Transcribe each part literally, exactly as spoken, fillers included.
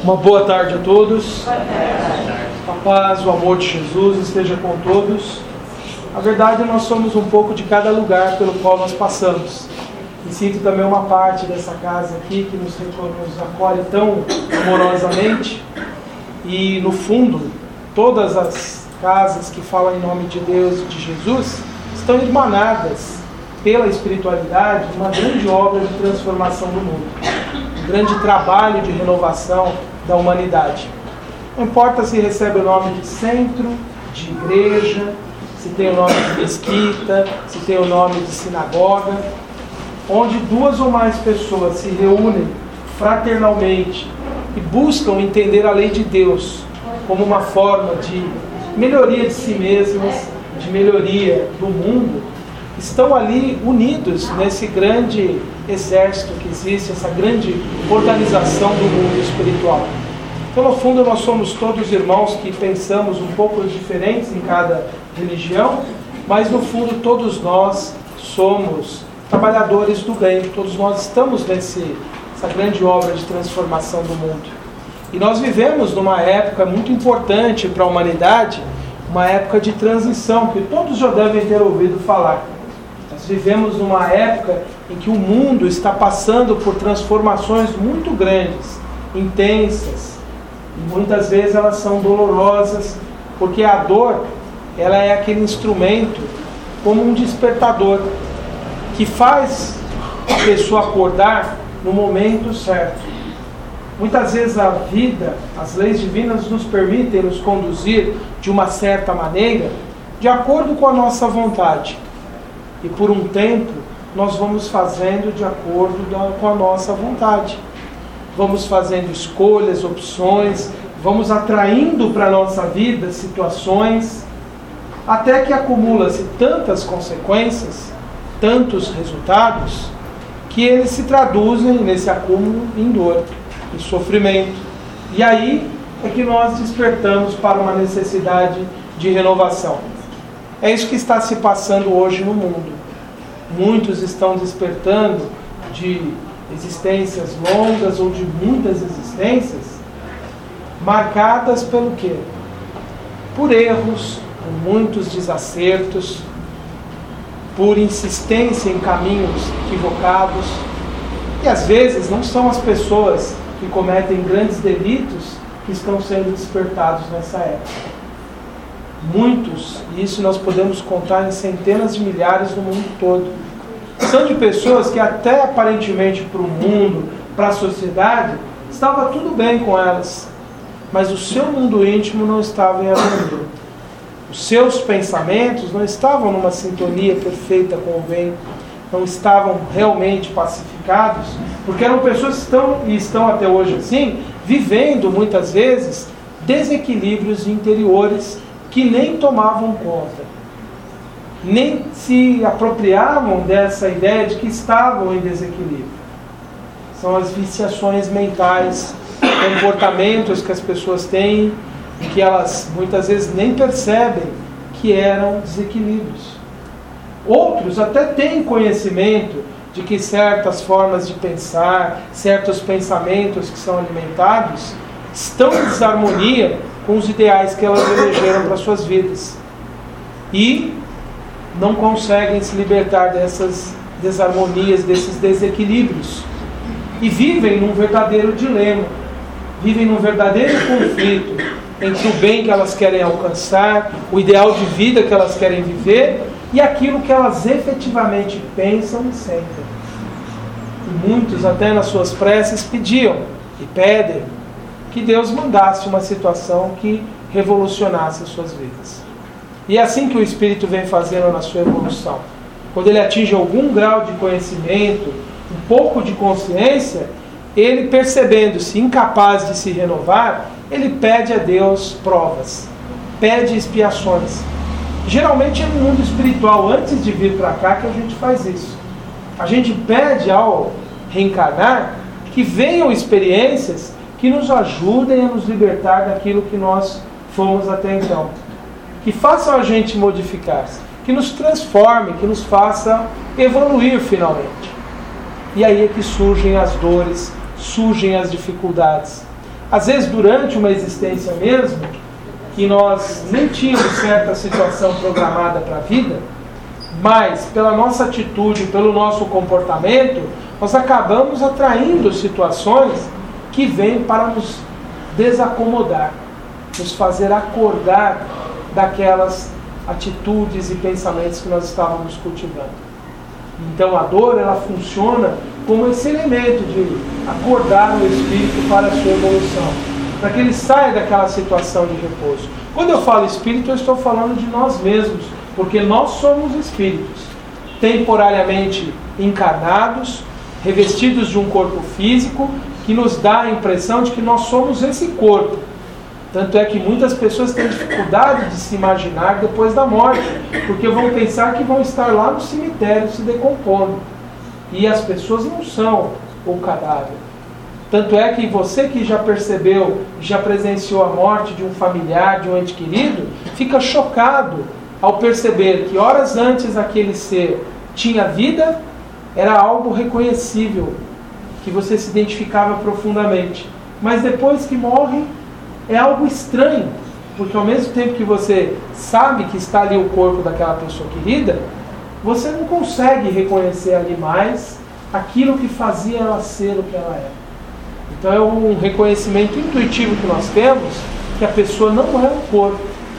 Uma boa tarde a todos. A paz, o amor de Jesus esteja com todos. Na verdade, nós somos um pouco de cada lugar pelo qual nós passamos. Me sinto também uma parte dessa casa aqui que nos, nos acolhe tão amorosamente. E, no fundo, todas as casas que falam em nome de Deus e de Jesus estão irmanadas pela espiritualidade, uma grande obra de transformação do mundo. Um grande trabalho de renovação da humanidade. Não importa se recebe o nome de centro, de igreja, se tem o nome de mesquita, se tem o nome de sinagoga, onde duas ou mais pessoas se reúnem fraternalmente e buscam entender a lei de Deus como uma forma de melhoria de si mesmas, de melhoria do mundo, estão ali unidos nesse grande exército que existe, essa grande organização do mundo espiritual. Então, no fundo, nós somos todos irmãos que pensamos um pouco diferentes em cada religião, mas, no fundo, todos nós somos trabalhadores do bem, todos nós estamos nesse, nessa grande obra de transformação do mundo. E nós vivemos numa época muito importante para a humanidade, uma época de transição, que todos já devem ter ouvido falar. Nós vivemos numa época em que o mundo está passando por transformações muito grandes, intensas, e muitas vezes elas são dolorosas, porque a dor, ela é aquele instrumento como um despertador, que faz a pessoa acordar no momento certo. Muitas vezes a vida, as leis divinas nos permitem nos conduzir de uma certa maneira, de acordo com a nossa vontade. E por um tempo, nós vamos fazendo de acordo com a nossa vontade. Vamos fazendo escolhas, opções, vamos atraindo para a nossa vida situações, até que acumula-se tantas consequências, tantos resultados, que eles se traduzem nesse acúmulo em dor, em sofrimento. E aí é que nós despertamos para uma necessidade de renovação. É isso que está se passando hoje no mundo. Muitos estão despertando de existências longas ou de muitas existências, marcadas pelo quê? Por erros, por muitos desacertos, por insistência em caminhos equivocados. E às vezes não são as pessoas que cometem grandes delitos que estão sendo despertados nessa época. Muitos, e isso nós podemos contar em centenas de milhares no mundo todo, são de pessoas que até aparentemente para o mundo, para a sociedade, estava tudo bem com elas, mas o seu mundo íntimo não estava em harmonia. Os seus pensamentos não estavam numa sintonia perfeita com o bem, não estavam realmente pacificados, porque eram pessoas que estão, e estão até hoje assim, vivendo muitas vezes desequilíbrios interiores que nem tomavam conta, nem se apropriavam dessa ideia de que estavam em desequilíbrio. São as viciações mentais, comportamentos que as pessoas têm, e que elas muitas vezes nem percebem que eram desequilíbrios. Outros até têm conhecimento de que certas formas de pensar, certos pensamentos que são alimentados, estão em desarmonia com os ideais que elas elegeram para suas vidas. E não conseguem se libertar dessas desarmonias, desses desequilíbrios. E vivem num verdadeiro dilema, vivem num verdadeiro conflito entre o bem que elas querem alcançar, o ideal de vida que elas querem viver e aquilo que elas efetivamente pensam e sentem. E muitos até nas suas preces pediam e pedem que Deus mandasse uma situação que revolucionasse as suas vidas. E é assim que o Espírito vem fazendo na sua evolução. Quando ele atinge algum grau de conhecimento, um pouco de consciência, ele, percebendo-se incapaz de se renovar, ele pede a Deus provas, pede expiações. Geralmente é no mundo espiritual, antes de vir para cá, que a gente faz isso. A gente pede ao reencarnar que venham experiências que nos ajudem a nos libertar daquilo que nós fomos até então. Que façam a gente modificar-se, que nos transforme, que nos faça evoluir finalmente. E aí é que surgem as dores, surgem as dificuldades. às vezes durante uma existência mesmo, que nós nem tínhamos certa situação programada para a vida, mas pela nossa atitude, pelo nosso comportamento, nós acabamos atraindo situações que vêm para nos desacomodar, nos fazer acordar daquelas atitudes e pensamentos que nós estávamos cultivando. Então a dor, ela funciona como esse elemento de acordar o espírito para a sua evolução, para que ele saia daquela situação de repouso. Quando eu falo espírito, eu estou falando de nós mesmos, porque nós somos espíritos, temporariamente encarnados, revestidos de um corpo físico, que nos dá a impressão de que nós somos esse corpo. Tanto é que muitas pessoas têm dificuldade de se imaginar depois da morte, porque vão pensar que vão estar lá no cemitério se decompondo. E as pessoas não são o cadáver. Tanto é que você que já percebeu, já presenciou a morte de um familiar, de um ente querido, fica chocado ao perceber que horas antes aquele ser tinha vida, era algo reconhecível, que você se identificava profundamente. Mas depois que morre, é algo estranho, porque ao mesmo tempo que você sabe que está ali o corpo daquela pessoa querida, você não consegue reconhecer ali mais aquilo que fazia ela ser o que ela era. Então é um reconhecimento intuitivo que nós temos, que a pessoa não é o corpo.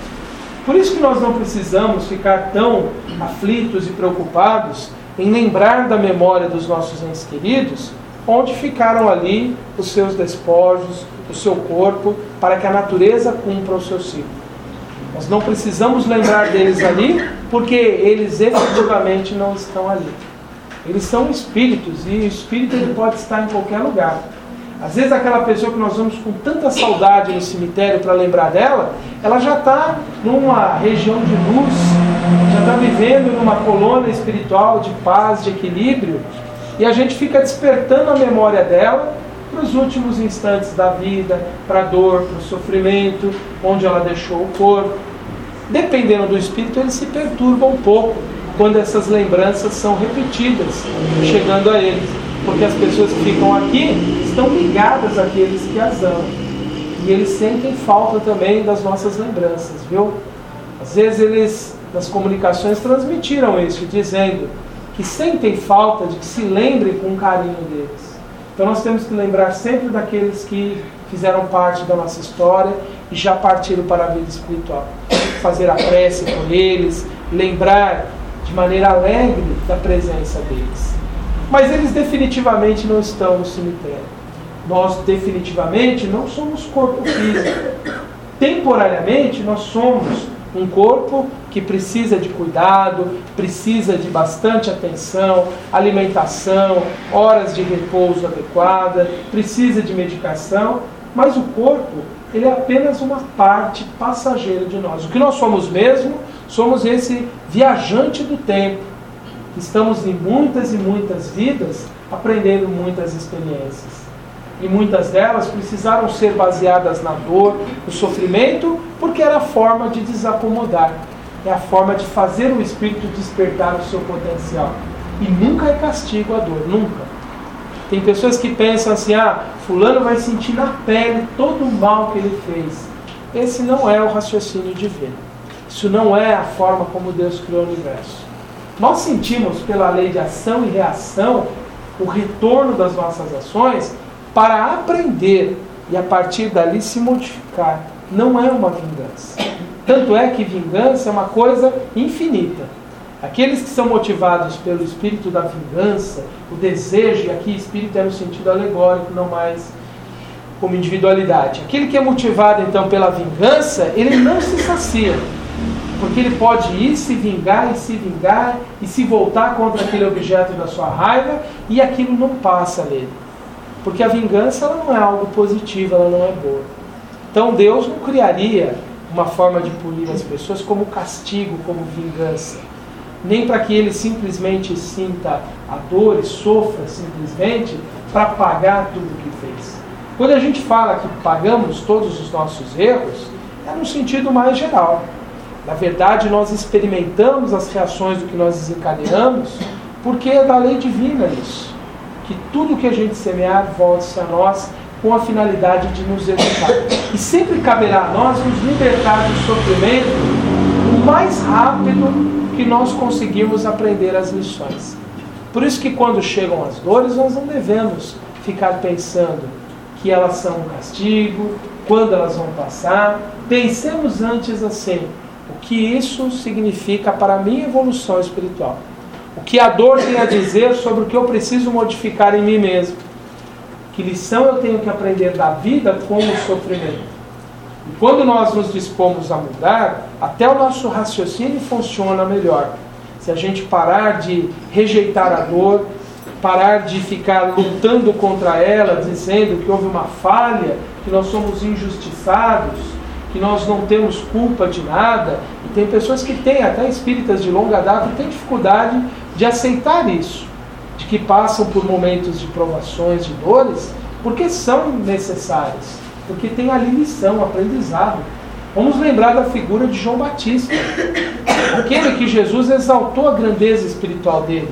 Por isso que nós não precisamos ficar tão aflitos e preocupados em lembrar da memória dos nossos entes queridos, onde ficaram ali os seus despojos, o seu corpo, para que a natureza cumpra o seu ciclo. Nós não precisamos lembrar deles ali, porque eles efetivamente não estão ali. Eles são espíritos, e o espírito ele pode estar em qualquer lugar. Às vezes aquela pessoa que nós vamos com tanta saudade no cemitério para lembrar dela, ela já está numa região de luz, já está vivendo numa colônia espiritual de paz, de equilíbrio, e a gente fica despertando a memória dela para os últimos instantes da vida, para a dor, para o sofrimento, onde ela deixou o corpo. Dependendo do espírito, ele se perturba um pouco quando essas lembranças são repetidas, chegando a eles. Porque as pessoas que ficam aqui estão ligadas àqueles que as amam. E eles sentem falta também das nossas lembranças, viu? Às vezes eles, nas comunicações, transmitiram isso, dizendo que sentem falta de que se lembrem com carinho deles. Então nós temos que lembrar sempre daqueles que fizeram parte da nossa história e já partiram para a vida espiritual. Fazer a prece por eles, lembrar de maneira alegre da presença deles. Mas eles definitivamente não estão no cemitério. Nós definitivamente não somos corpo físico. Temporariamente nós somos um corpo que precisa de cuidado, precisa de bastante atenção, alimentação, horas de repouso adequada, precisa de medicação, mas o corpo, ele é apenas uma parte passageira de nós. O que nós somos mesmo, somos esse viajante do tempo. Estamos em muitas e muitas vidas, aprendendo muitas experiências. E muitas delas precisaram ser baseadas na dor, no sofrimento, porque era a forma de desacomodar. É a forma de fazer o espírito despertar o seu potencial. E nunca é castigo a dor, nunca. Tem pessoas que pensam assim, ah, fulano vai sentir na pele todo o mal que ele fez. Esse não é o raciocínio divino. Isso não é a forma como Deus criou o universo. Nós sentimos pela lei de ação e reação o retorno das nossas ações para aprender e a partir dali se modificar. Não é uma vingança. Tanto é que vingança é uma coisa infinita. Aqueles que são motivados pelo espírito da vingança, o desejo, e aqui espírito é no sentido alegórico, não mais como individualidade. Aquele que é motivado então pela vingança, ele não se sacia. Porque ele pode ir se vingar e se vingar e se voltar contra aquele objeto da sua raiva e aquilo não passa nele. Porque a vingança ela não é algo positivo, ela não é boa. Então Deus não criaria uma forma de punir as pessoas como castigo, como vingança. Nem para que ele simplesmente sinta a dor e sofra simplesmente para pagar tudo o que fez. Quando a gente fala que pagamos todos os nossos erros, é no sentido mais geral. Na verdade, nós experimentamos as reações do que nós desencadeamos, porque é da lei divina isso. Que tudo que a gente semear volte-se a nós com a finalidade de nos educar. E sempre caberá a nós nos libertar do sofrimento o mais rápido que nós conseguirmos aprender as lições. Por isso que quando chegam as dores, nós não devemos ficar pensando que elas são um castigo, quando elas vão passar. Pensemos antes assim, o que isso significa para a minha evolução espiritual. O que a dor tem a dizer sobre o que eu preciso modificar em mim mesmo. Que lição eu tenho que aprender da vida com o sofrimento. E quando nós nos dispomos a mudar, até o nosso raciocínio funciona melhor. Se a gente parar de rejeitar a dor, parar de ficar lutando contra ela, dizendo que houve uma falha, que nós somos injustiçados, que nós não temos culpa de nada. E tem pessoas que têm, até espíritas de longa data, que têm dificuldade de aceitar isso, de que passam por momentos de provações, de dores, porque são necessárias, porque tem ali lição, aprendizado. Vamos lembrar da figura de João Batista, aquele que Jesus exaltou a grandeza espiritual dele.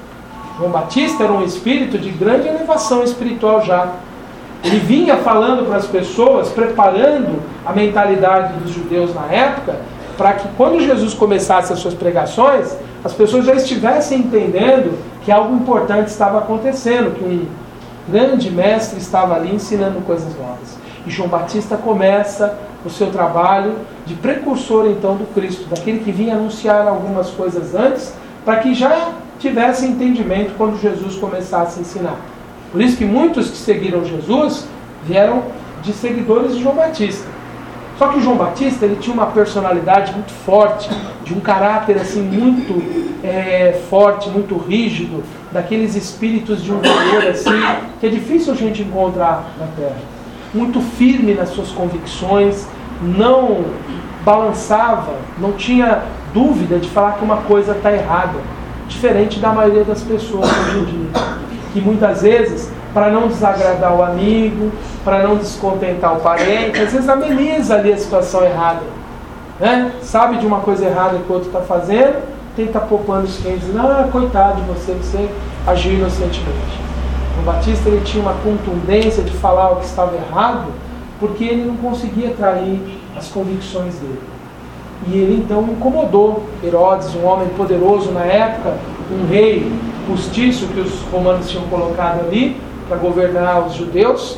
João Batista era um espírito de grande elevação espiritual já. Ele vinha falando para as pessoas, preparando a mentalidade dos judeus na época, para que quando Jesus começasse as suas pregações, as pessoas já estivessem entendendo que algo importante estava acontecendo, que um grande mestre estava ali ensinando coisas novas. E João Batista começa o seu trabalho de precursor então do Cristo, daquele que vinha anunciar algumas coisas antes, para que já tivesse entendimento quando Jesus começasse a ensinar. Por isso que muitos que seguiram Jesus vieram de seguidores de João Batista. Só que o João Batista ele tinha uma personalidade muito forte, de um caráter assim muito é, forte, muito rígido, daqueles espíritos de um valor assim que é difícil a gente encontrar na Terra. Muito firme nas suas convicções, não balançava, não tinha dúvida de falar que uma coisa está errada, diferente da maioria das pessoas hoje em dia, que muitas vezes, para não desagradar o amigo, para não descontentar o parente, às vezes ameniza ali a situação errada, né? Sabe de uma coisa errada que o outro está fazendo, tenta pôr panos quentes, dizendo, ah, coitado de você, você agiu inocentemente. O Batista ele tinha uma contundência de falar o que estava errado, porque ele não conseguia trair as convicções dele. E ele então incomodou Herodes, um homem poderoso na época, um rei postiço que os romanos tinham colocado ali para governar os judeus.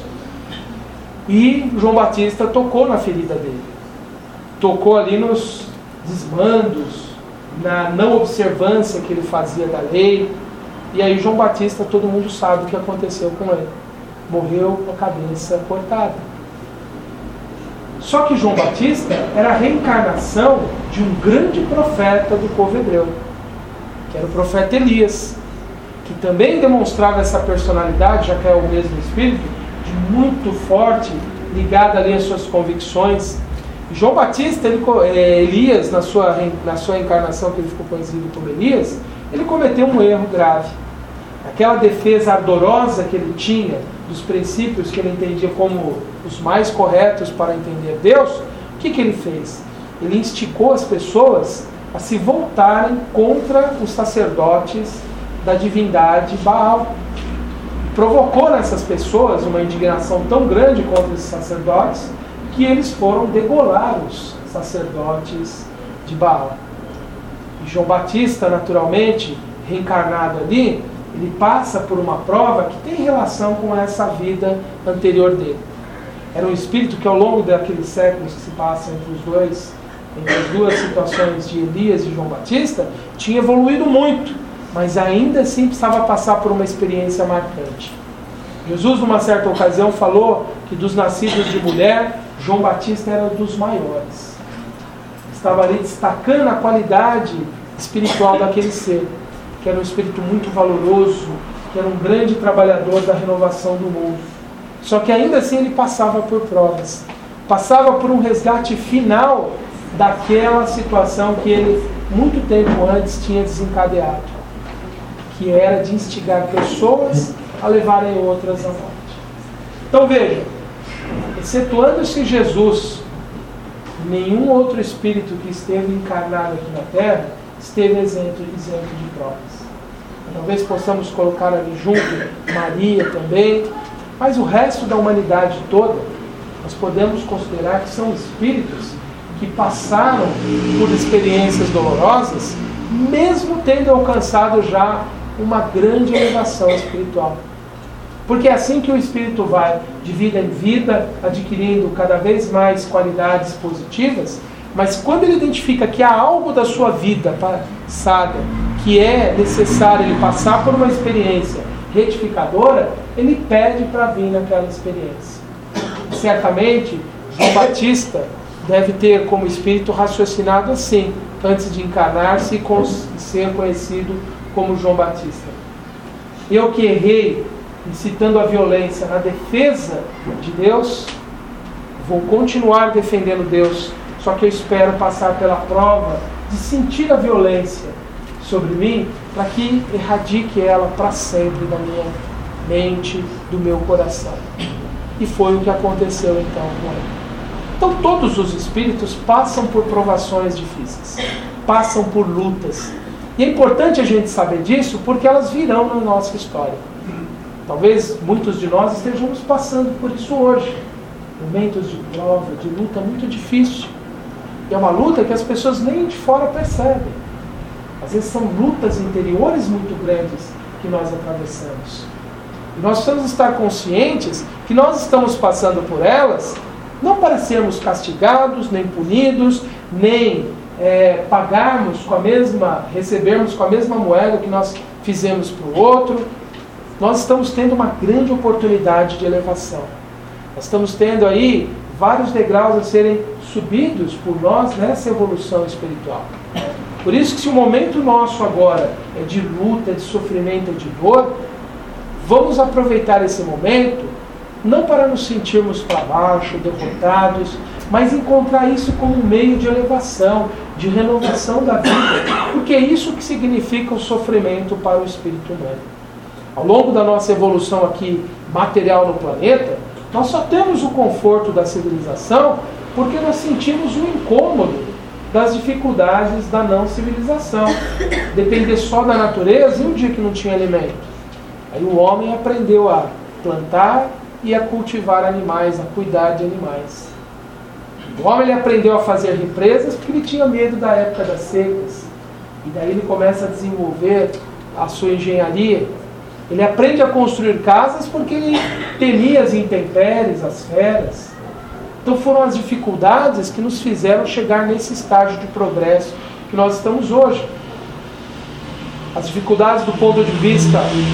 E João Batista tocou na ferida dele. Tocou ali nos desmandos, na não observância que ele fazia da lei. E aí João Batista, todo mundo sabe o que aconteceu com ele. Morreu com a cabeça cortada. Só que João Batista era a reencarnação de um grande profeta do povo hebreu, que era o profeta Elias, que também demonstrava essa personalidade, já que é o mesmo espírito, de muito forte, ligado ali às suas convicções. E João Batista, ele, Elias, na sua, na sua encarnação, que ele ficou conhecido como Elias, ele cometeu um erro grave. Aquela defesa ardorosa que ele tinha dos princípios que ele entendia como os mais corretos para entender Deus, o que, que ele fez? Ele instigou as pessoas a se voltarem contra os sacerdotes da divindade Baal. Provocou nessas pessoas uma indignação tão grande contra esses sacerdotes que eles foram degolar os sacerdotes de Baal. E João Batista, naturalmente, reencarnado ali, ele passa por uma prova que tem relação com essa vida anterior dele. Era um espírito que ao longo daqueles séculos que se passam entre os dois, entre as duas situações de Elias e João Batista, tinha evoluído muito, mas ainda assim precisava passar por uma experiência marcante. Jesus, numa certa ocasião, falou que dos nascidos de mulher, João Batista era dos maiores. Estava ali destacando a qualidade espiritual daquele ser, que era um espírito muito valoroso, que era um grande trabalhador da renovação do mundo. Só que ainda assim ele passava por provas, passava por um resgate final daquela situação que ele, muito tempo antes, tinha desencadeado, que era de instigar pessoas a levarem outras à morte. Então vejam, excetuando-se Jesus, nenhum outro espírito que esteve encarnado aqui na Terra esteve isento, isento de provas. Talvez possamos colocar ali junto Maria também, Mas o resto da humanidade toda, nós podemos considerar que são espíritos que passaram por experiências dolorosas, mesmo tendo alcançado já uma grande elevação espiritual. Porque é assim que o espírito vai de vida em vida, adquirindo cada vez mais qualidades positivas, mas quando ele identifica que há algo da sua vida passada que é necessário ele passar por uma experiência retificadora, ele pede para vir naquela experiência. Certamente, João Batista deve ter como espírito raciocinado assim, antes de encarnar-se e ser conhecido como João Batista. Eu que errei, incitando a violência na defesa de Deus, vou continuar defendendo Deus, só que eu espero passar pela prova de sentir a violência sobre mim, para que erradique ela para sempre da minha mente, do meu coração. E foi o que aconteceu então com ele. Então todos os espíritos passam por provações difíceis, passam por lutas. E é importante a gente saber disso, porque elas virão na nossa história. Talvez muitos de nós estejamos passando por isso hoje. Momentos de prova, de luta muito difícil. E é uma luta que as pessoas nem de fora percebem. Às vezes são lutas interiores muito grandes que nós atravessamos. E nós precisamos estar conscientes que nós estamos passando por elas, não para sermos castigados, nem punidos, nem é, pagarmos com a mesma, recebermos com a mesma moeda que nós fizemos para o outro. Nós estamos tendo uma grande oportunidade de elevação. Nós estamos tendo aí vários degraus a serem subidos por nós nessa evolução espiritual. Por isso que se o momento nosso agora é de luta, de sofrimento, de dor, vamos aproveitar esse momento, não para nos sentirmos para baixo, derrotados, mas encontrar isso como um meio de elevação, de renovação da vida, porque é isso que significa o sofrimento para o espírito humano. Ao longo da nossa evolução aqui material no planeta, nós só temos o conforto da civilização porque nós sentimos o incômodo das dificuldades da não civilização. Depender só da natureza e um dia que não tinha alimento. Aí o homem aprendeu a plantar e a cultivar animais, a cuidar de animais. O homem ele aprendeu a fazer represas porque ele tinha medo da época das secas. E daí ele começa a desenvolver a sua engenharia. Ele aprende a construir casas porque ele temia as intempéries, as feras. Então foram as dificuldades que nos fizeram chegar nesse estágio de progresso que nós estamos hoje. As dificuldades do ponto de vista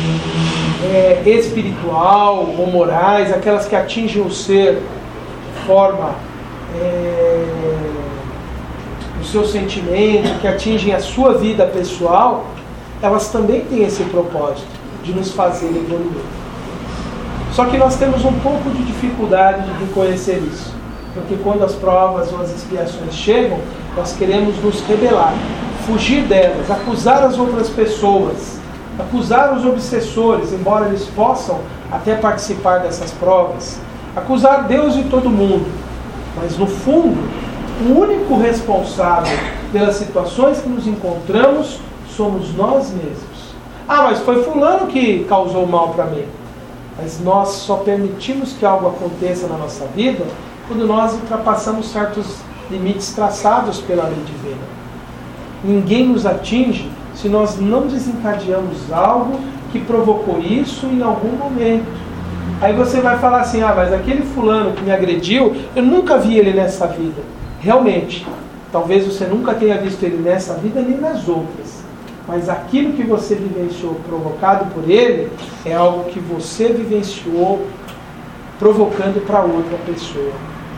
é, espiritual ou morais, aquelas que atingem o ser de forma, é, o seu sentimento, que atingem a sua vida pessoal, elas também têm esse propósito de nos fazer evoluir. Só que nós temos um pouco de dificuldade de reconhecer isso. Porque quando as provas ou as expiações chegam, nós queremos nos rebelar, fugir delas, acusar as outras pessoas, acusar os obsessores, embora eles possam até participar dessas provas, acusar Deus e todo mundo. Mas no fundo, o único responsável pelas situações que nos encontramos somos nós mesmos. Ah, mas foi fulano que causou mal para mim. Mas nós só permitimos que algo aconteça na nossa vida quando nós ultrapassamos certos limites traçados pela lei divina. Ninguém nos atinge se nós não desencadeamos algo que provocou isso em algum momento. Aí você vai falar assim, ah, mas aquele fulano que me agrediu, eu nunca vi ele nessa vida. Realmente, talvez você nunca tenha visto ele nessa vida nem nas outras. Mas aquilo que você vivenciou provocado por ele é algo que você vivenciou provocando para outra pessoa.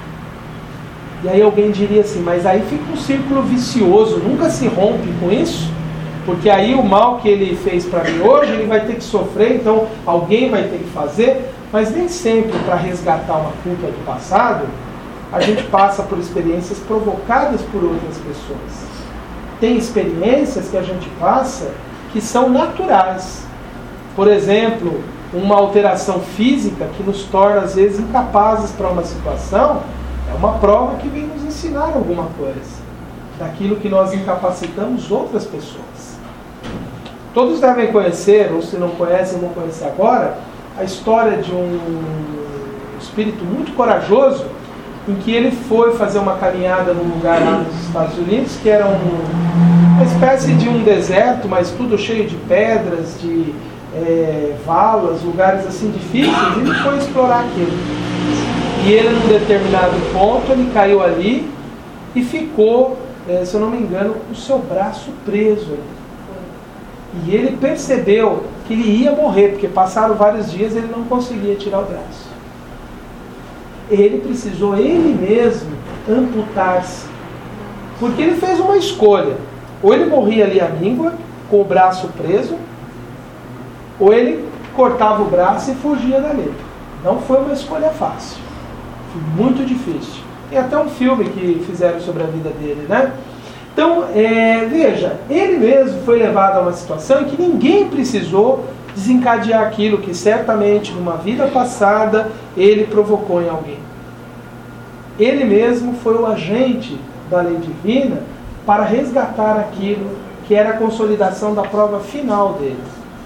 E aí alguém diria assim, mas aí fica um círculo vicioso, nunca se rompe com isso? Porque aí o mal que ele fez para mim hoje, ele vai ter que sofrer, então alguém vai ter que fazer. Mas nem sempre para resgatar uma culpa do passado, a gente passa por experiências provocadas por outras pessoas. Tem experiências que a gente passa que são naturais. Por exemplo, uma alteração física que nos torna às vezes incapazes para uma situação, é uma prova que vem nos ensinar alguma coisa daquilo que nós incapacitamos outras pessoas. Todos devem conhecer, ou se não conhecem, vão conhecer agora, a história de um espírito muito corajoso, em que ele foi fazer uma caminhada num lugar lá nos Estados Unidos, que era um, uma espécie de um deserto, mas tudo cheio de pedras, de é, valas, lugares assim difíceis, e ele foi explorar aquilo. E ele, num determinado ponto, ele caiu ali e ficou, é, se eu não me engano, com o seu braço preso ali. E ele percebeu que ele ia morrer, porque passaram vários dias e ele não conseguia tirar o braço. Ele precisou, ele mesmo, amputar-se. Porque ele fez uma escolha. Ou ele morria ali à míngua, com o braço preso, ou ele cortava o braço e fugia dali. Não foi uma escolha fácil. Foi muito difícil. Tem até um filme que fizeram sobre a vida dele, né? Então, é, veja, ele mesmo foi levado a uma situação em que ninguém precisou desencadear aquilo que certamente numa vida passada ele provocou em alguém. Ele mesmo foi o agente da lei divina para resgatar aquilo que era a consolidação da prova final dele.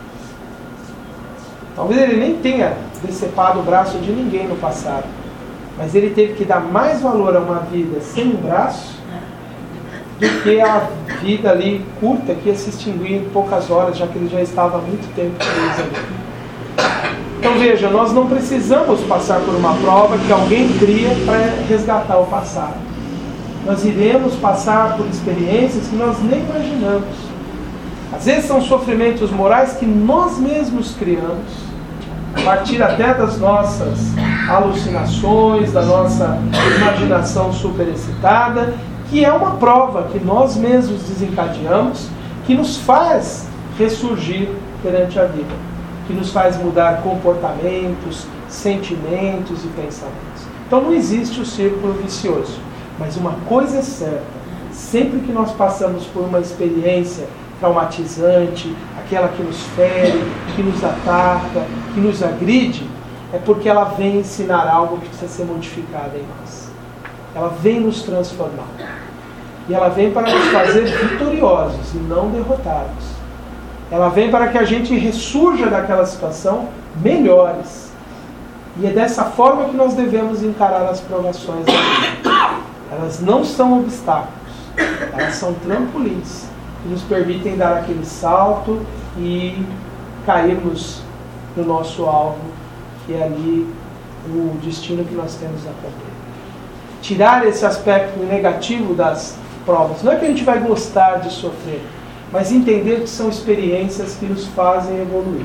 Talvez ele nem tenha decepado o braço de ninguém no passado, mas ele teve que dar mais valor a uma vida sem um braço do que a vida ali curta que ia se extinguir em poucas horas, já que ele já estava há muito tempo preso ali. Então veja, nós não precisamos passar por uma prova que alguém cria para resgatar o passado. Nós iremos passar por experiências que nós nem imaginamos. Às vezes são sofrimentos morais que nós mesmos criamos, a partir até das nossas alucinações, da nossa imaginação superexcitada, que é uma prova que nós mesmos desencadeamos, que nos faz ressurgir perante a vida, que nos faz mudar comportamentos, sentimentos e pensamentos. Então não existe o círculo vicioso, mas uma coisa é certa: sempre que nós passamos por uma experiência traumatizante, aquela que nos fere, que nos ataca, que nos agride, é porque ela vem ensinar algo que precisa ser modificado em nós. Ela vem nos transformar. E ela vem para nos fazer vitoriosos e não derrotados. Ela vem para que a gente ressurja daquela situação melhores. E é dessa forma que nós devemos encarar as provações da vida. Elas não são obstáculos, elas são trampolins que nos permitem dar aquele salto e cairmos no nosso alvo, que é ali o destino que nós temos a cumprir. Tirar esse aspecto negativo das provas. Não é que a gente vai gostar de sofrer, mas entender que são experiências que nos fazem evoluir.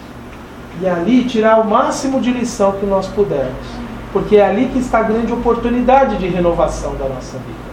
E ali tirar o máximo de lição que nós pudermos. Porque é ali que está a grande oportunidade de renovação da nossa vida.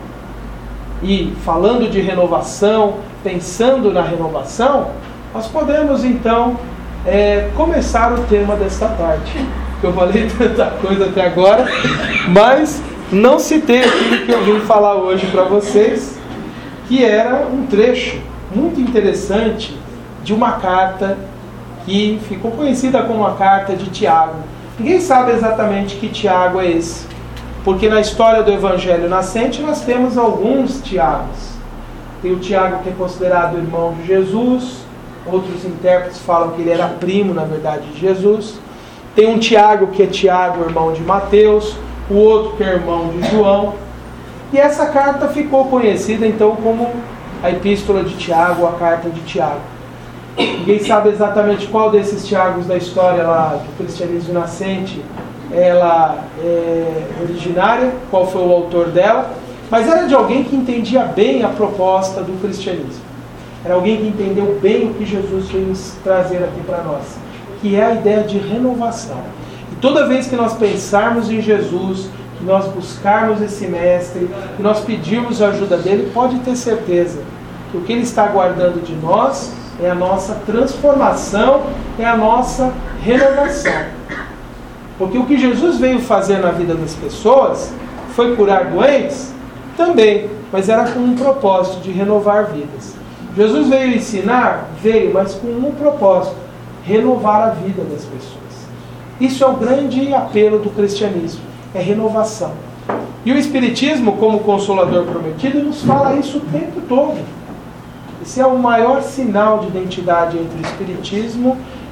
E falando de renovação, pensando na renovação, nós podemos então é, começar o tema desta tarde. Eu falei tanta coisa até agora, mas não citei aquilo que eu vim falar hoje para vocês, que era um trecho muito interessante de uma carta que ficou conhecida como a carta de Tiago. Ninguém sabe exatamente que Tiago é esse, porque na história do Evangelho nascente nós temos alguns Tiagos. Tem o Tiago que é considerado irmão de Jesus, outros intérpretes falam que ele era primo, na verdade, de Jesus. Tem um Tiago que é Tiago, irmão de Mateus, o outro que é irmão de João. E essa carta ficou conhecida então como a Epístola de Tiago, a carta de Tiago. Ninguém sabe exatamente qual desses Tiagos da história lá do cristianismo nascente ela é originária, qual foi o autor dela, mas era de alguém que entendia bem a proposta do cristianismo. Era alguém que entendeu bem o que Jesus veio trazer aqui para nós, que é a ideia de renovação. E toda vez que nós pensarmos em Jesus, que nós buscarmos esse mestre, que nós pedirmos a ajuda dele, pode ter certeza que o que ele está aguardando de nós é a nossa transformação, é a nossa renovação. Porque o que Jesus veio fazer na vida das pessoas foi curar doentes? Também, mas era com um propósito de renovar vidas. Jesus veio ensinar? Veio, mas com um propósito: renovar a vida das pessoas. Isso é o grande apelo do cristianismo, é renovação. E o Espiritismo, como Consolador prometido, nos fala isso o tempo todo. Esse é o maior sinal de identidade entre o Espiritismo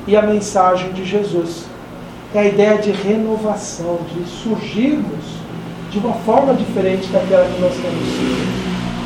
e a mensagem de Jesus. É a ideia de renovação, de surgirmos de uma forma diferente daquela que nós temos sido.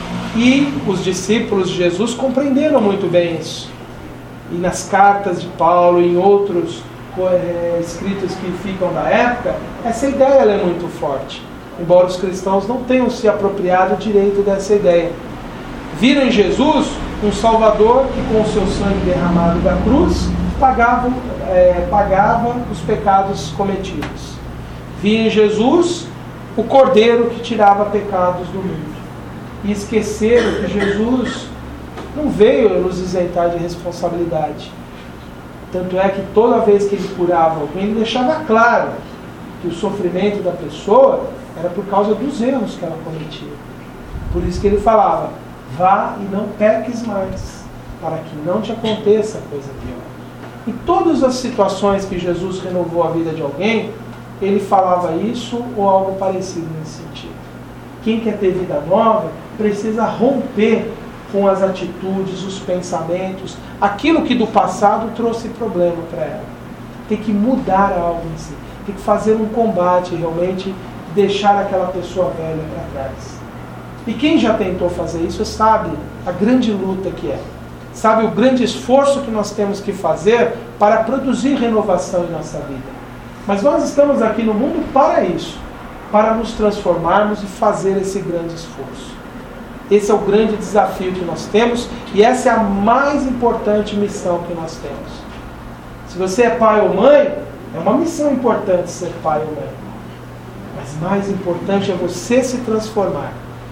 E os discípulos de Jesus compreenderam muito bem isso. E nas cartas de Paulo e em outros é, escritos que ficam da época, essa ideia ela é muito forte. Embora os cristãos não tenham se apropriado direito dessa ideia. Viram em Jesus um Salvador que com o seu sangue derramado da cruz pagava, é, pagava os pecados cometidos. Viram em Jesus o Cordeiro que tirava pecados do mundo. E esqueceram que Jesus não veio nos isentar de responsabilidade. Tanto é que toda vez que ele curava alguém, ele deixava claro que o sofrimento da pessoa era por causa dos erros que ela cometia. Por isso que ele falava, vá e não peques mais, para que não te aconteça coisa pior. Em todas as situações que Jesus renovou a vida de alguém, ele falava isso ou algo parecido nesse sentido. Quem quer ter vida nova precisa romper com as atitudes, os pensamentos, aquilo que do passado trouxe problema para ela. Tem que mudar algo em si. Tem que fazer um combate realmente, deixar aquela pessoa velha para trás. E quem já tentou fazer isso sabe a grande luta que é. Sabe o grande esforço que nós temos que fazer para produzir renovação em nossa vida. Mas nós estamos aqui no mundo para isso. Para nos transformarmos e fazer esse grande esforço. Esse é o grande desafio que nós temos e essa é a mais importante missão que nós temos. Se você é pai ou mãe, é uma missão importante ser pai ou mãe. Mas mais importante é você se transformar.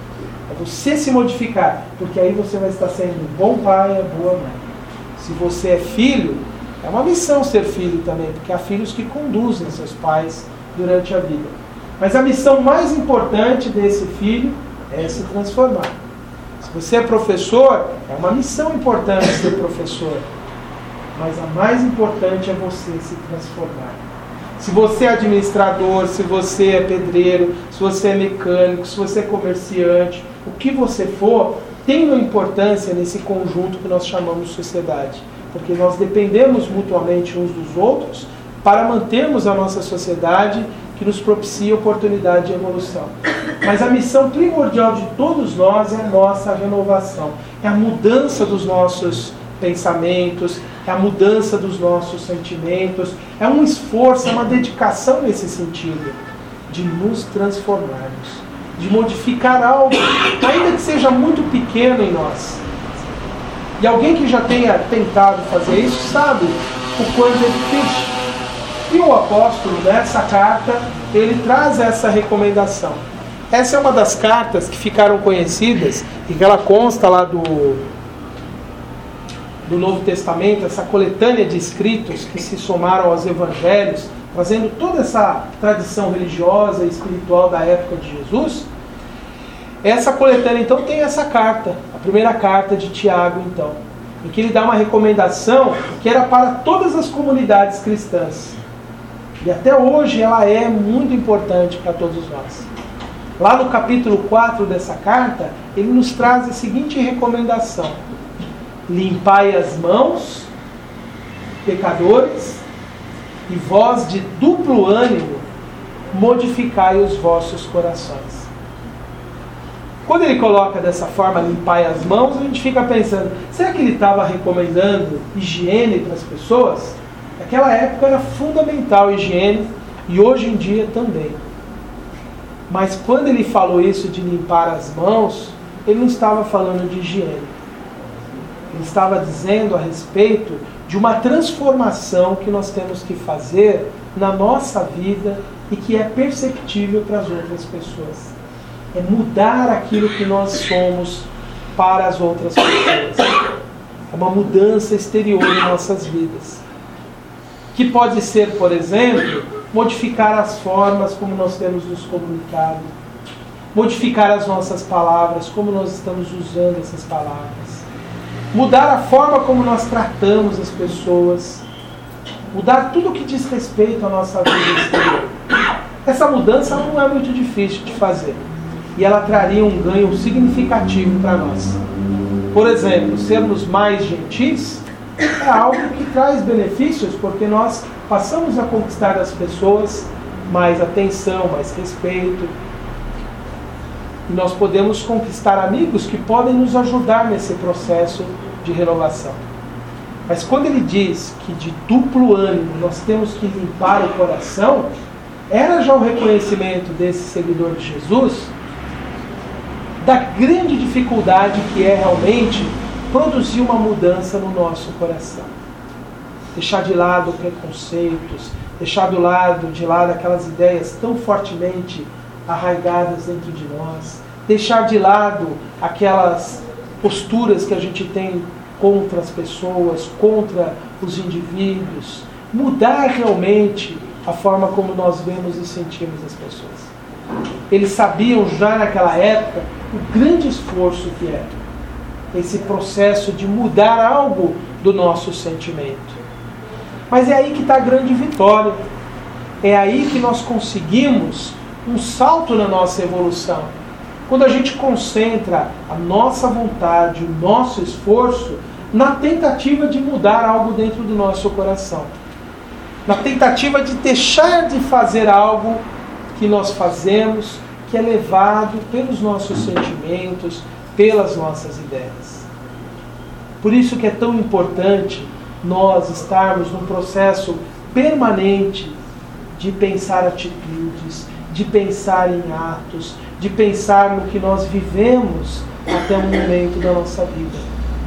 É você se modificar, porque aí você vai estar sendo um bom pai e boa mãe. Se você é filho, é uma missão ser filho também, porque há filhos que conduzem seus pais durante a vida. Mas a missão mais importante desse filho é se transformar. Se você é professor, é uma missão importante ser professor. Mas a mais importante é você se transformar. Se você é administrador, se você é pedreiro, se você é mecânico, se você é comerciante, o que você for, tem uma importância nesse conjunto que nós chamamos de sociedade. Porque nós dependemos mutuamente uns dos outros para mantermos a nossa sociedade que nos propicia oportunidade de evolução. Mas a missão primordial de todos nós é a nossa renovação. É a mudança dos nossos pensamentos, é a mudança dos nossos sentimentos, é um esforço, é uma dedicação nesse sentido, de nos transformarmos, de modificar algo, ainda que seja muito pequeno em nós. E alguém que já tenha tentado fazer isso sabe o quanto é difícil. E o apóstolo, nessa carta, ele traz essa recomendação. Essa é uma das cartas que ficaram conhecidas, e que ela consta lá do, do Novo Testamento, essa coletânea de escritos que se somaram aos evangelhos, trazendo toda essa tradição religiosa e espiritual da época de Jesus. Essa coletânea, então, tem essa carta, a primeira carta de Tiago, então, em que ele dá uma recomendação que era para todas as comunidades cristãs. E até hoje ela é muito importante para todos nós. Lá no capítulo quatro dessa carta, ele nos traz a seguinte recomendação: limpai as mãos, pecadores, e vós de duplo ânimo, modificai os vossos corações. Quando ele coloca dessa forma, limpai as mãos, a gente fica pensando, será que ele estava recomendando higiene para as pessoas? Naquela época era fundamental a higiene e hoje em dia também. Mas quando ele falou isso de limpar as mãos, ele não estava falando de higiene. Ele estava dizendo a respeito de uma transformação que nós temos que fazer na nossa vida e que é perceptível para as outras pessoas. É mudar aquilo que nós somos para as outras pessoas. É uma mudança exterior em nossas vidas. Que pode ser, por exemplo, modificar as formas como nós temos nos comunicado, modificar as nossas palavras, como nós estamos usando essas palavras, mudar a forma como nós tratamos as pessoas, mudar tudo o que diz respeito à nossa vida exterior. Essa mudança não é muito difícil de fazer e ela traria um ganho significativo para nós. Por exemplo, sermos mais gentis é algo que traz benefícios, porque nós passamos a conquistar das pessoas mais atenção, mais respeito. E nós podemos conquistar amigos que podem nos ajudar nesse processo de renovação. Mas quando ele diz que de duplo ânimo nós temos que limpar o coração, era já o reconhecimento desse seguidor de Jesus da grande dificuldade que é realmente produzir uma mudança no nosso coração. Deixar de lado preconceitos, deixar do lado, de lado aquelas ideias tão fortemente arraigadas dentro de nós, deixar de lado aquelas posturas que a gente tem contra as pessoas, contra os indivíduos, mudar realmente a forma como nós vemos e sentimos as pessoas. Eles sabiam já naquela época o grande esforço que era esse processo de mudar algo do nosso sentimento. Mas é aí que está a grande vitória. É aí que nós conseguimos um salto na nossa evolução. Quando a gente concentra a nossa vontade, o nosso esforço na tentativa de mudar algo dentro do nosso coração. Na tentativa de deixar de fazer algo que nós fazemos, que é levado pelos nossos sentimentos, pelas nossas ideias. Por isso que é tão importante nós estarmos num processo permanente de pensar atitudes, de pensar em atos, de pensar no que nós vivemos até um momento da nossa vida.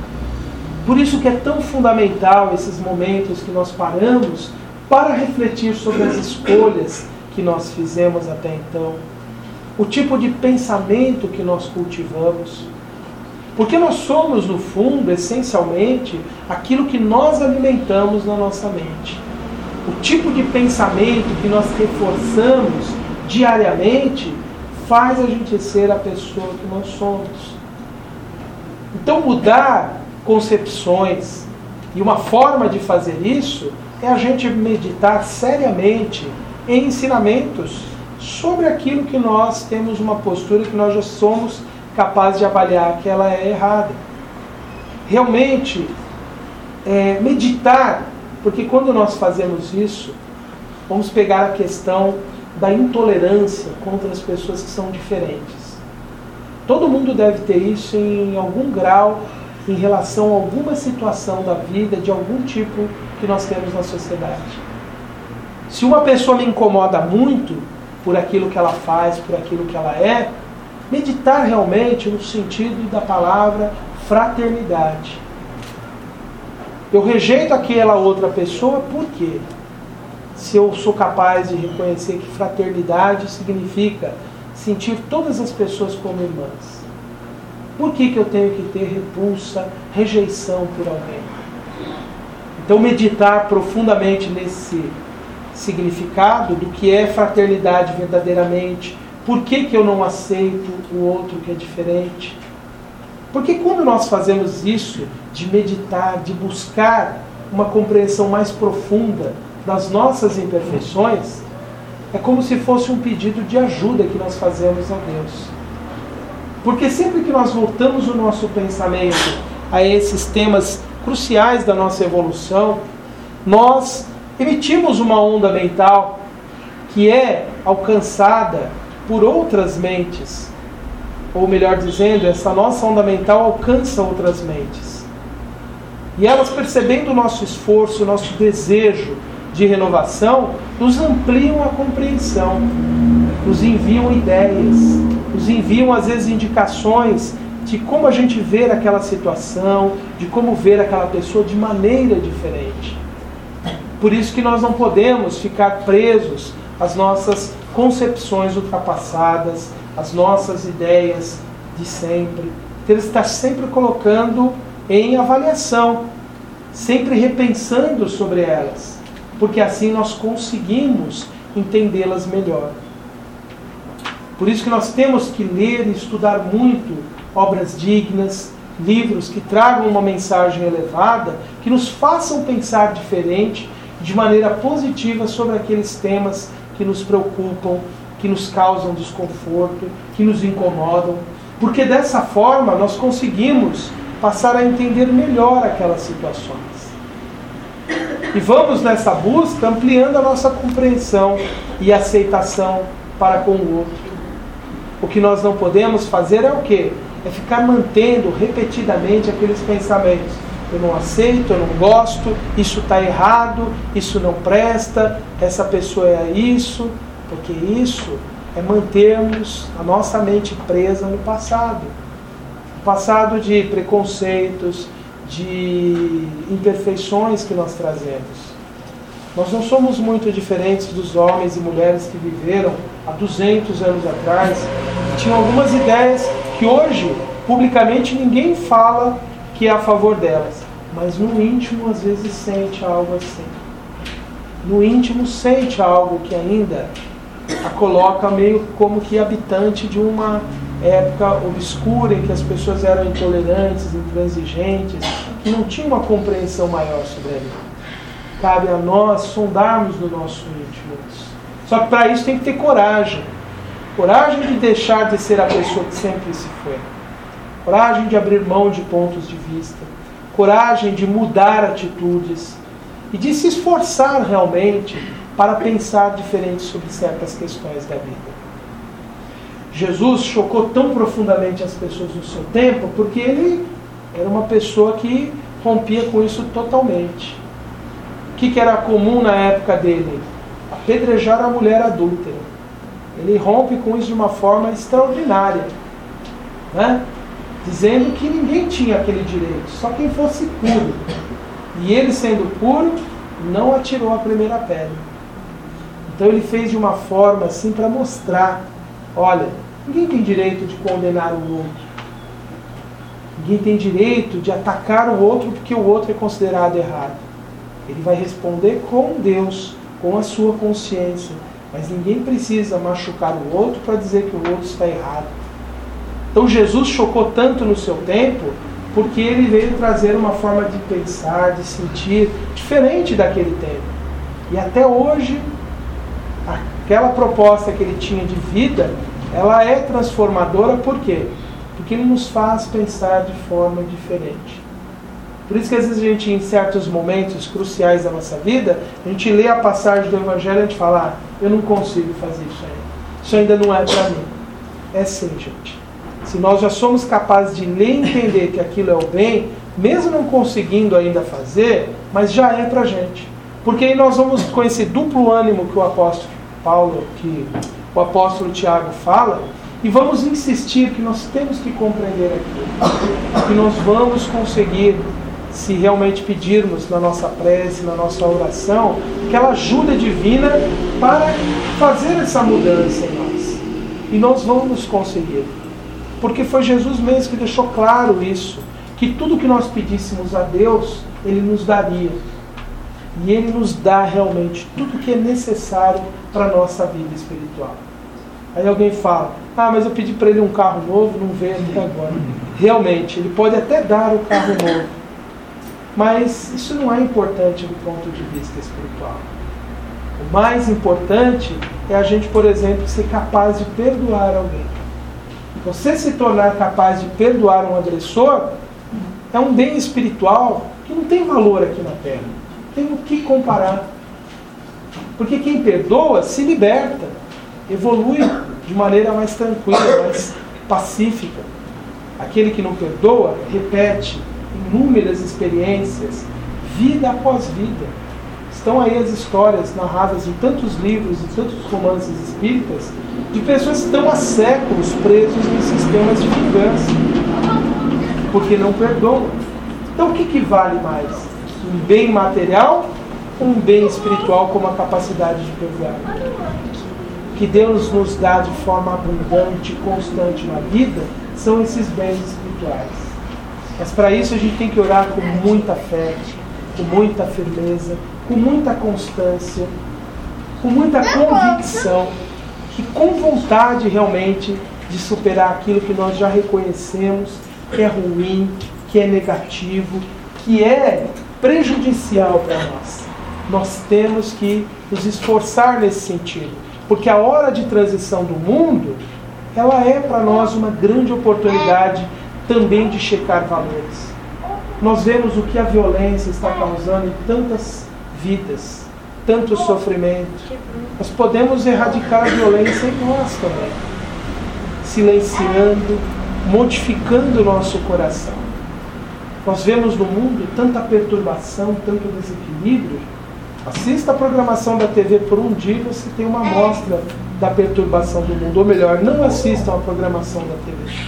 Por isso que é tão fundamental esses momentos que nós paramos para refletir sobre as escolhas que nós fizemos até então, o tipo de pensamento que nós cultivamos. Porque nós somos, no fundo, essencialmente, aquilo que nós alimentamos na nossa mente. O tipo de pensamento que nós reforçamos diariamente faz a gente ser a pessoa que nós somos. Então, mudar concepções, e uma forma de fazer isso é a gente meditar seriamente em ensinamentos sobre aquilo que nós temos uma postura que nós já somos capazes de avaliar que ela é errada. Realmente, é, meditar, porque quando nós fazemos isso, vamos pegar a questão da intolerância contra as pessoas que são diferentes. Todo mundo deve ter isso em algum grau, em relação a alguma situação da vida, de algum tipo que nós temos na sociedade. Se uma pessoa me incomoda muito por aquilo que ela faz, por aquilo que ela é, meditar realmente no sentido da palavra fraternidade. Eu rejeito aquela outra pessoa por quê? Se eu sou capaz de reconhecer que fraternidade significa sentir todas as pessoas como irmãs. Por que que eu tenho que ter repulsa, rejeição por alguém? Então, meditar profundamente nesse significado do que é fraternidade verdadeiramente. Por que que eu não aceito o outro que é diferente? Porque quando nós fazemos isso, de meditar, de buscar uma compreensão mais profunda das nossas imperfeições, é como se fosse um pedido de ajuda que nós fazemos a Deus. Porque sempre que nós voltamos o nosso pensamento a esses temas cruciais da nossa evolução, nós emitimos uma onda mental que é alcançada por outras mentes. Ou melhor dizendo, essa nossa onda mental alcança outras mentes. E elas, percebendo o nosso esforço, o nosso desejo de renovação, nos ampliam a compreensão, nos enviam ideias, nos enviam às vezes indicações de como a gente vê aquela situação, de como ver aquela pessoa de maneira diferente. Por isso que nós não podemos ficar presos às nossas concepções ultrapassadas, às nossas ideias de sempre. Temos que estar sempre colocando em avaliação, sempre repensando sobre elas, porque assim nós conseguimos entendê-las melhor. Por isso que nós temos que ler e estudar muito obras dignas, livros que tragam uma mensagem elevada, que nos façam pensar diferente, de maneira positiva sobre aqueles temas que nos preocupam, que nos causam desconforto, que nos incomodam, porque dessa forma nós conseguimos passar a entender melhor aquelas situações. E vamos nessa busca ampliando a nossa compreensão e aceitação para com o outro. O que nós não podemos fazer é o quê? É ficar mantendo repetidamente aqueles pensamentos. Eu não aceito, eu não gosto, isso está errado, isso não presta, essa pessoa é isso, porque isso é mantermos a nossa mente presa no passado. O passado de preconceitos, de imperfeições que nós trazemos. Nós não somos muito diferentes dos homens e mulheres que viveram há duzentos anos atrás, que tinham algumas ideias que hoje, publicamente, ninguém fala que é a favor delas. Mas no íntimo, às vezes, sente algo assim. No íntimo, sente algo que ainda a coloca meio como que habitante de uma época obscura, em que as pessoas eram intolerantes, intransigentes, que não tinham uma compreensão maior sobre a vida. Cabe a nós sondarmos no nosso íntimo isso. Só que para isso tem que ter coragem. Coragem de deixar de ser a pessoa que sempre se foi. Coragem de abrir mão de pontos de vista. Coragem de mudar atitudes. E de se esforçar realmente para pensar diferente sobre certas questões da vida. Jesus chocou tão profundamente as pessoas no seu tempo porque ele era uma pessoa que rompia com isso totalmente. O que, que era comum na época dele? Apedrejar a mulher adúltera. Ele rompe com isso de uma forma extraordinária, né? Dizendo que ninguém tinha aquele direito, só quem fosse puro. E ele, sendo puro, não atirou a primeira pedra. Então ele fez de uma forma assim para mostrar, olha, ninguém tem direito de condenar o outro. Ninguém tem direito de atacar o outro porque o outro é considerado errado. Ele vai responder com Deus, com a sua consciência. Mas ninguém precisa machucar o outro para dizer que o outro está errado. Então Jesus chocou tanto no seu tempo porque ele veio trazer uma forma de pensar, de sentir, diferente daquele tempo. E até hoje, aquela proposta que ele tinha de vida, ela é transformadora. Por quê? Porque ele nos faz pensar de forma diferente. Por isso que às vezes a gente, em certos momentos cruciais da nossa vida, a gente lê a passagem do Evangelho e a gente fala, ah, eu não consigo fazer isso ainda. Isso ainda não é para mim. É sim, gente. Se nós já somos capazes de ler e entender que aquilo é o bem, mesmo não conseguindo ainda fazer, mas já é para a gente. Porque aí nós vamos com esse duplo ânimo que o apóstolo Paulo, que o apóstolo Tiago fala, e vamos insistir que nós temos que compreender aquilo. Que nós vamos conseguir, se realmente pedirmos na nossa prece, na nossa oração, aquela ajuda divina para fazer essa mudança em nós. E nós vamos conseguir. Porque foi Jesus mesmo que deixou claro isso, que tudo que nós pedíssemos a Deus, Ele nos daria. E Ele nos dá realmente tudo que é necessário para a nossa vida espiritual. Aí alguém fala, ah, mas eu pedi para Ele um carro novo, não veio até agora. Realmente, Ele pode até dar o carro novo. Mas isso não é importante do ponto de vista espiritual. O mais importante é a gente, por exemplo, ser capaz de perdoar alguém. Você se tornar capaz de perdoar um agressor é um bem espiritual que não tem valor aqui na Terra. Tem o que comparar. Porque quem perdoa se liberta, evolui de maneira mais tranquila, mais pacífica. Aquele que não perdoa repete inúmeras experiências, vida após vida. Estão aí as histórias narradas em tantos livros e tantos romances espíritas de pessoas que estão há séculos presos em sistemas de vingança, porque não perdoam. Então o que, que vale mais? Um bem material ou um bem espiritual como a capacidade de perdoar? Que Deus nos dá de forma abundante e constante na vida são esses bens espirituais. Mas para isso a gente tem que orar com muita fé, com muita firmeza, com muita constância, com muita convicção e com vontade realmente de superar aquilo que nós já reconhecemos que é ruim, que é negativo, que é prejudicial para nós. Nós temos que nos esforçar nesse sentido, porque a hora de transição do mundo, ela é para nós uma grande oportunidade também de checar valores. Nós vemos o que a violência está causando em tantas vidas, tanto sofrimento. Nós podemos erradicar a violência em nós também, silenciando, modificando o nosso coração. Nós vemos no mundo tanta perturbação, tanto desequilíbrio. Assista a programação da T V por um dia e você tem uma amostra da perturbação do mundo. Ou melhor, não assistam a programação da T V.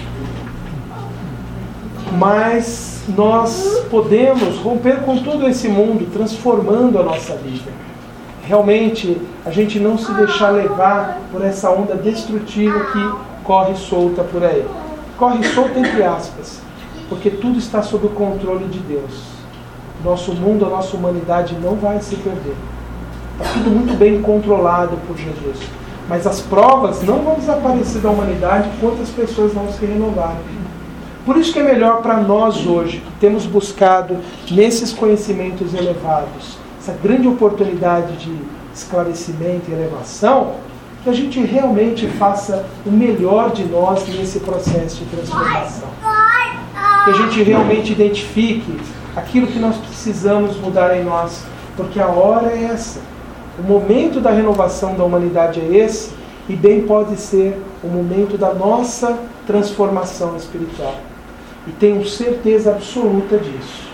Mas nós podemos romper com todo esse mundo, transformando a nossa vida. Realmente, a gente não se deixar levar por essa onda destrutiva que corre solta por aí. Corre solta entre aspas, porque tudo está sob o controle de Deus. Nosso mundo, a nossa humanidade não vai se perder. Está tudo muito bem controlado por Jesus. Mas as provas não vão desaparecer da humanidade enquanto as pessoas não se renovarem. Por isso que é melhor para nós hoje, que temos buscado nesses conhecimentos elevados, essa grande oportunidade de esclarecimento e elevação, que a gente realmente faça o melhor de nós nesse processo de transformação. Que a gente realmente identifique aquilo que nós precisamos mudar em nós, porque a hora é essa. O momento da renovação da humanidade é esse, e bem pode ser o momento da nossa transformação espiritual. E tenho certeza absoluta disso.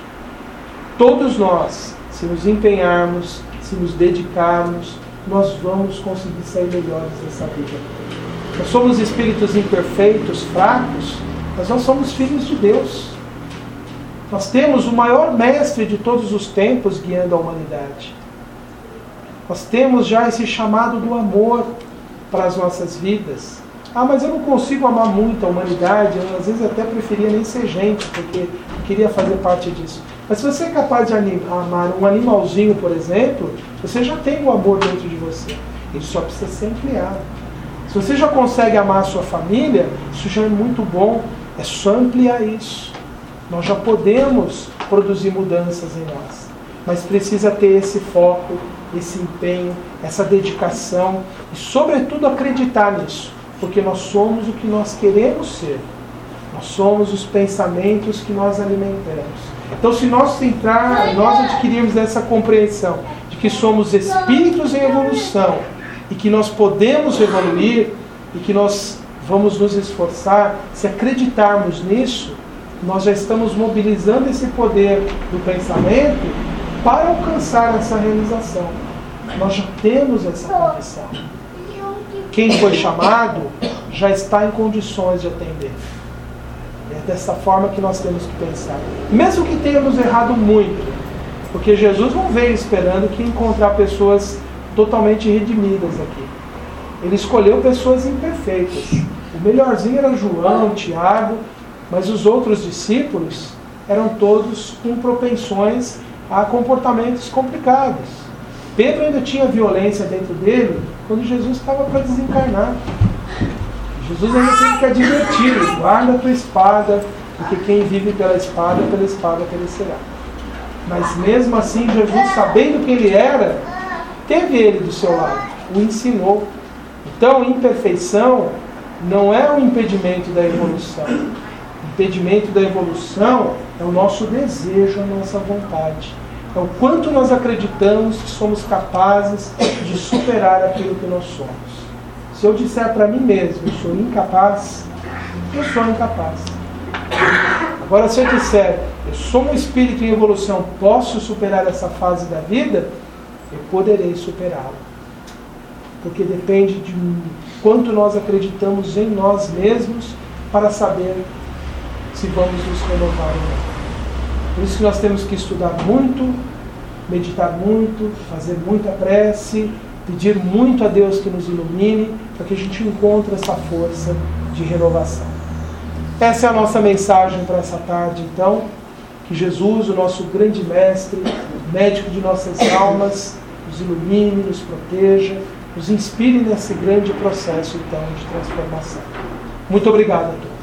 Todos nós, se nos empenharmos, se nos dedicarmos, nós vamos conseguir sair melhores dessa vida. Nós somos espíritos imperfeitos, fracos, mas nós somos filhos de Deus. Nós temos o maior mestre de todos os tempos guiando a humanidade. Nós temos já esse chamado do amor para as nossas vidas. Ah, mas eu não consigo amar muito a humanidade, eu às vezes até preferia nem ser gente, porque eu queria fazer parte disso. Mas se você é capaz de amar um animalzinho, por exemplo, você já tem o amor dentro de você. Ele só precisa ser ampliado. Se você já consegue amar a sua família, isso já é muito bom. É só ampliar isso. Nós já podemos produzir mudanças em nós. Mas precisa ter esse foco, esse empenho, essa dedicação e, sobretudo, acreditar nisso. Porque nós somos o que nós queremos ser. Nós somos os pensamentos que nós alimentamos. Então, se nós entrar, nós adquirirmos essa compreensão de que somos espíritos em evolução e que nós podemos evoluir e que nós vamos nos esforçar, se acreditarmos nisso, nós já estamos mobilizando esse poder do pensamento para alcançar essa realização. Nós já temos essa condição. Quem foi chamado já está em condições de atender. É dessa forma que nós temos que pensar. Mesmo que tenhamos errado muito, porque Jesus não veio esperando que encontrar pessoas totalmente redimidas aqui. Ele escolheu pessoas imperfeitas. O melhorzinho era João, Tiago, mas os outros discípulos eram todos com propensões a comportamentos complicados. Pedro ainda tinha violência dentro dele quando Jesus estava para desencarnar. Jesus ainda teve que advertir: guarda a tua espada, porque quem vive pela espada, pela espada perecerá. Mas mesmo assim, Jesus, sabendo quem ele era, teve ele do seu lado, o ensinou. Então, imperfeição não é um impedimento da evolução. O impedimento da evolução é o nosso desejo, a nossa vontade. É o quanto nós acreditamos que somos capazes de superar aquilo que nós somos. Se eu disser para mim mesmo, eu sou incapaz, eu sou incapaz. Agora, se eu disser, eu sou um espírito em evolução, posso superar essa fase da vida, eu poderei superá-la. Porque depende de quanto nós acreditamos em nós mesmos para saber se vamos nos renovar ou não. Por isso que nós temos que estudar muito, meditar muito, fazer muita prece, pedir muito a Deus que nos ilumine, para que a gente encontre essa força de renovação. Essa é a nossa mensagem para essa tarde, então. Que Jesus, o nosso grande mestre, médico de nossas almas, nos ilumine, nos proteja, nos inspire nesse grande processo, então, de transformação. Muito obrigado a todos.